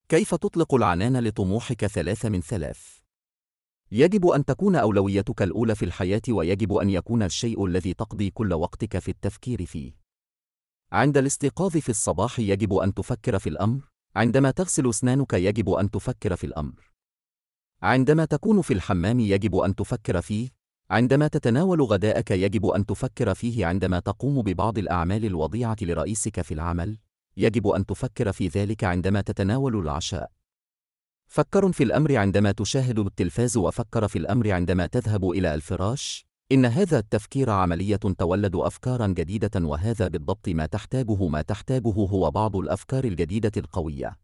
كيف تطلق العنان لطموحك 3 من 3؟ يجب أن تكون أولويتك الأولى في الحياة، ويجب أن يكون الشيء الذي تقضي كل وقتك في التفكير فيه. عند الاستيقاظ في الصباح يجب أن تفكر في الأمر، عندما تغسل أسنانك يجب أن تفكر في الأمر، عندما تكون في الحمام يجب أن تفكر فيه، عندما تتناول غداءك يجب أن تفكر فيه، عندما تقوم ببعض الأعمال الوضيعة لرئيسك في العمل يجب أن تفكر في ذلك، عندما تتناول العشاء. فكر في الأمر عندما تشاهد التلفاز، وفكر في الأمر عندما تذهب إلى الفراش. إن هذا التفكير عملية تولد أفكارا جديدة، وهذا بالضبط ما تحتاجه. ما تحتاجه هو بعض الأفكار الجديدة القوية.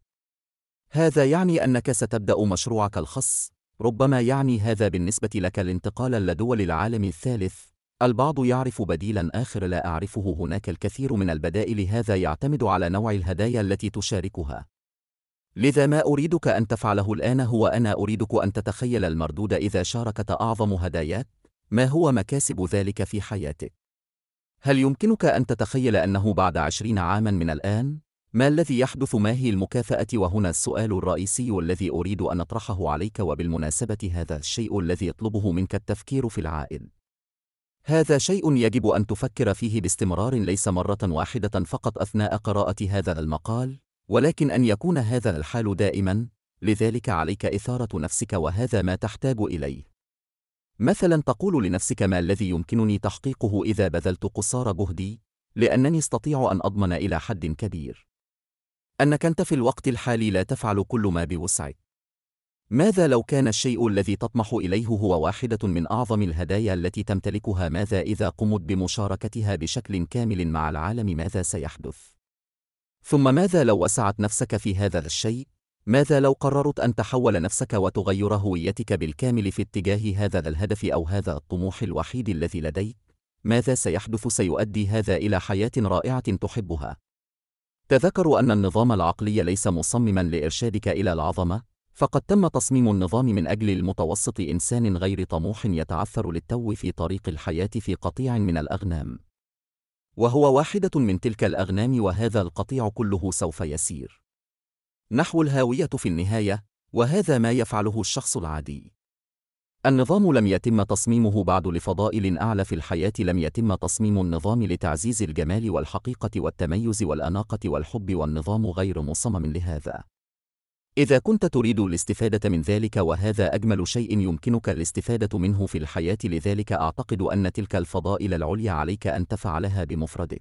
هذا يعني أنك ستبدأ مشروعك الخاص. ربما يعني هذا بالنسبة لك الانتقال لدول العالم الثالث. البعض يعرف بديلا آخر لا أعرفه. هناك الكثير من البدائل، هذا يعتمد على نوع الهدايا التي تشاركها. لذا ما أريدك أن تفعله الآن هو أنا أريدك أن تتخيل المردود إذا شاركت أعظم هداياك. ما هو مكاسب ذلك في حياتك؟ هل يمكنك أن تتخيل أنه بعد 20 عاما من الآن؟ ما الذي يحدث؟ ما هي المكافأة؟ وهنا السؤال الرئيسي الذي أريد أن أطرحه عليك، وبالمناسبة هذا الشيء الذي يطلبه منك التفكير في العائد. هذا شيء يجب أن تفكر فيه باستمرار، ليس مرة واحدة فقط أثناء قراءة هذا المقال، ولكن أن يكون هذا الحال دائما. لذلك عليك إثارة نفسك، وهذا ما تحتاج إليه. مثلا تقول لنفسك: ما الذي يمكنني تحقيقه إذا بذلت قصارى جهدي؟ لأنني أستطيع أن أضمن إلى حد كبير أنك أنت في الوقت الحالي لا تفعل كل ما بوسعك. ماذا لو كان الشيء الذي تطمح إليه هو واحدة من أعظم الهدايا التي تمتلكها؟ ماذا إذا قمت بمشاركتها بشكل كامل مع العالم؟ ماذا سيحدث؟ ثم ماذا لو وسعت نفسك في هذا الشيء؟ ماذا لو قررت أن تحول نفسك وتغير هويتك بالكامل في اتجاه هذا الهدف أو هذا الطموح الوحيد الذي لديك؟ ماذا سيحدث؟ سيؤدي هذا إلى حياة رائعة تحبها. تذكروا أن النظام العقلي ليس مصمما لإرشادك إلى العظمة، فقد تم تصميم النظام من أجل المتوسط، إنسان غير طموح يتعثر للتو في طريق الحياة في قطيع من الأغنام، وهو واحدة من تلك الأغنام، وهذا القطيع كله سوف يسير نحو الهاوية في النهاية، وهذا ما يفعله الشخص العادي. النظام لم يتم تصميمه بعد لفضائل أعلى في الحياة، لم يتم تصميم النظام لتعزيز الجمال والحقيقة والتميز والأناقة والحب، والنظام غير مصمم لهذا. إذا كنت تريد الاستفادة من ذلك، وهذا أجمل شيء يمكنك الاستفادة منه في الحياة، لذلك أعتقد أن تلك الفضائل العليا عليك أن تفعلها بمفردك.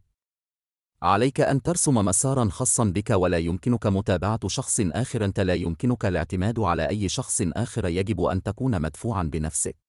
عليك أن ترسم مسارا خاصا بك، ولا يمكنك متابعة شخص آخر. أنت لا يمكنك الاعتماد على أي شخص آخر، يجب أن تكون مدفوعا بنفسك.